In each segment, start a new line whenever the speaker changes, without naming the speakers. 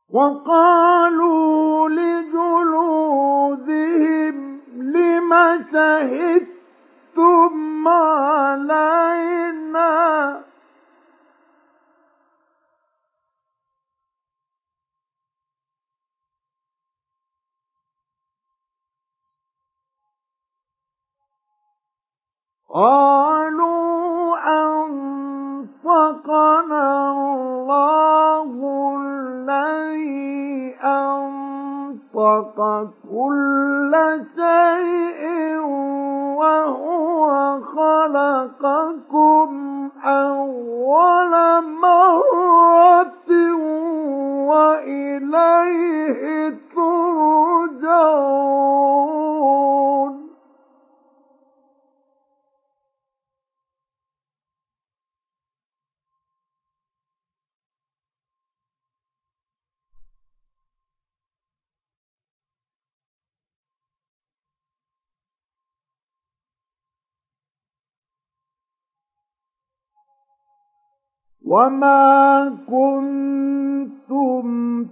وقالوا لجلودهم لم شهدتم علينا قالوا أنطقنا الله الذي أنطق كل شيء وهو خلقكم أول مرة وإليه ترجعون وما كنتم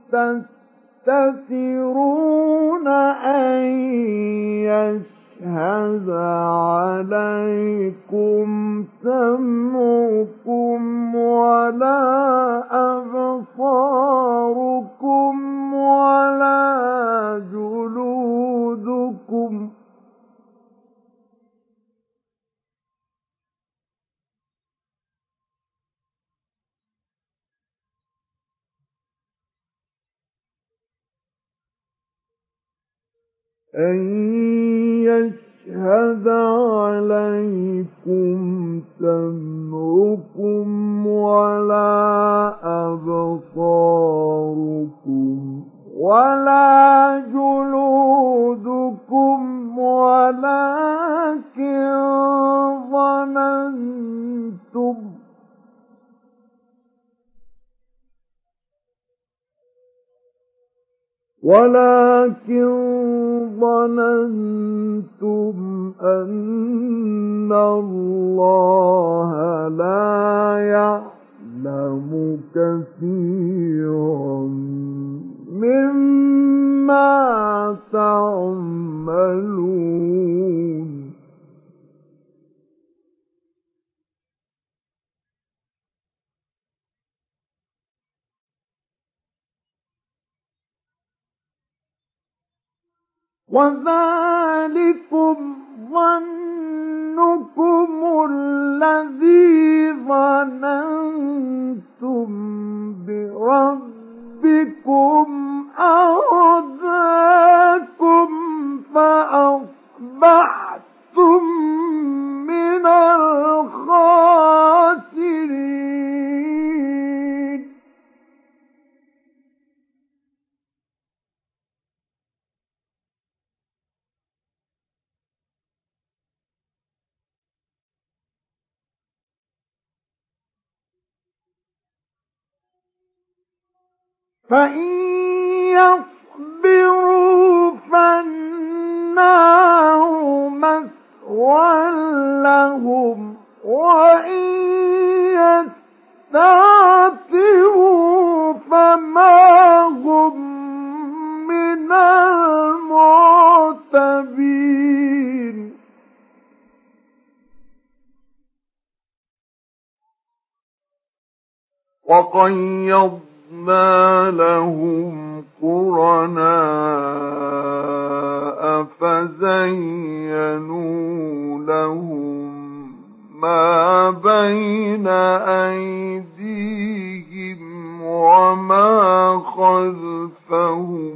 تستترون أن يشهد عليكم سمعكم ولا أبصاركم ولا جلودكم أن يشهد عليكم سمعكم ولا أبصاركم ولا جلودكم ولكن ظننتم أن الله لا يعلم كثيرا مما تعملون وذلكم ظنكم الذي ظننتم بربكم أرداكم فأصبحتم من الخاسرين فإن يصبروا فالنار مثوى لهم وإن يستعتبوا فما هم من المعتبين وقيضنا لهم قرناء فزينوا لهم ما بين أيديهم وما خلفهم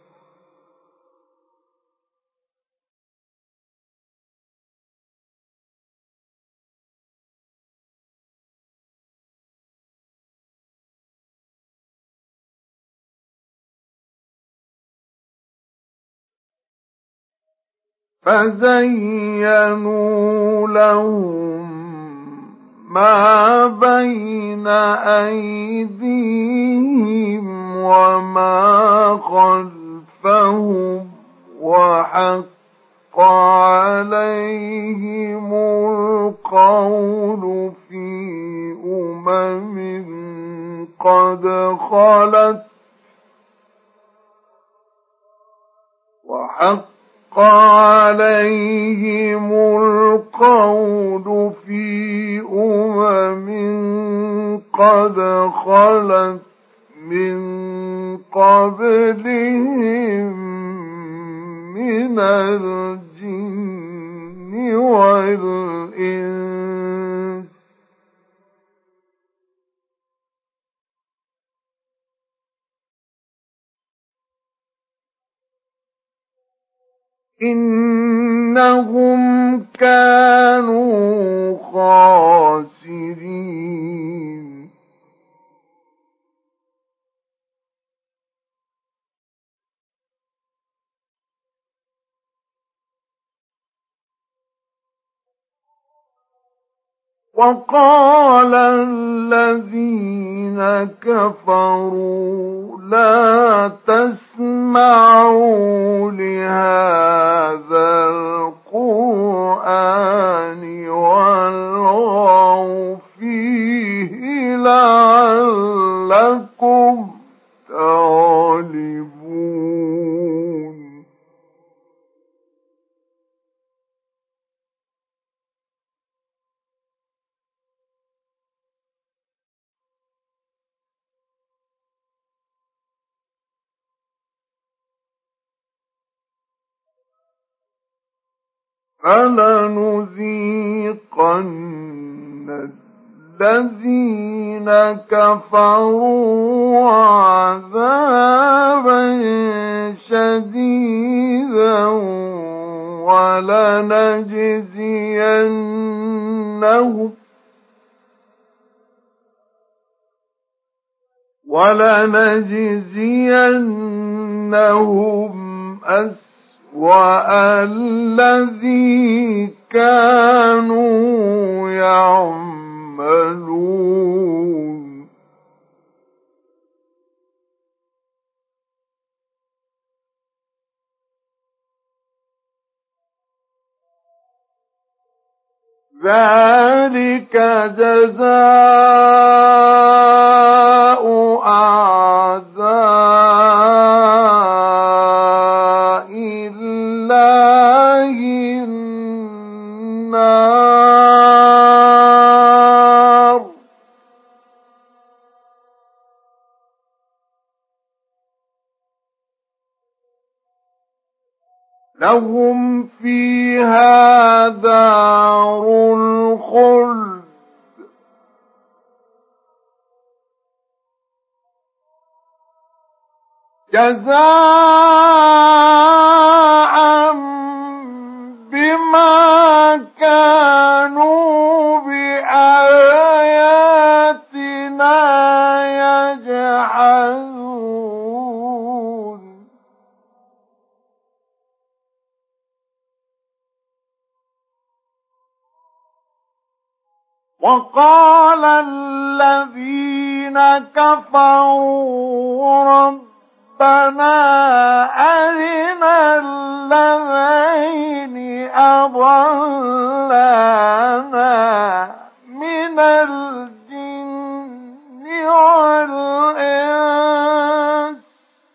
فزينوا لهم ما بين أيديهم وما خلفهم وحق عليهم القول في أمم قد خلت وحق عليهم القول في قد خلت من قبلهم من الجن والإنس إنهم كانوا خاسرين وقال الذين كفروا لا تسمعوا لهذا القرآن والغوا فيه لعلكم تغلبون فلنذيقن الذين كفروا عذابا شديدا ولنجزينهم أسوأ الذي كانوا يعملون ذلك جزاء أعداء الله النار لهم فيها دار الخلد جزاء بما كانوا بآياتنا يجحدون وقال الذين كفروا ربنا أرنا الذين أضلانا من الجن والإنس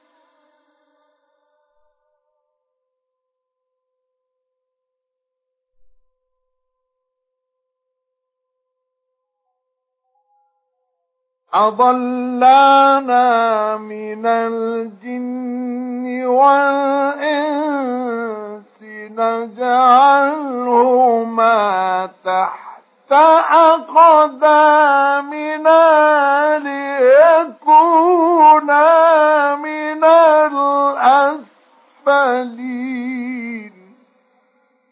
نجعلهما تحت أقدامنا ليكونا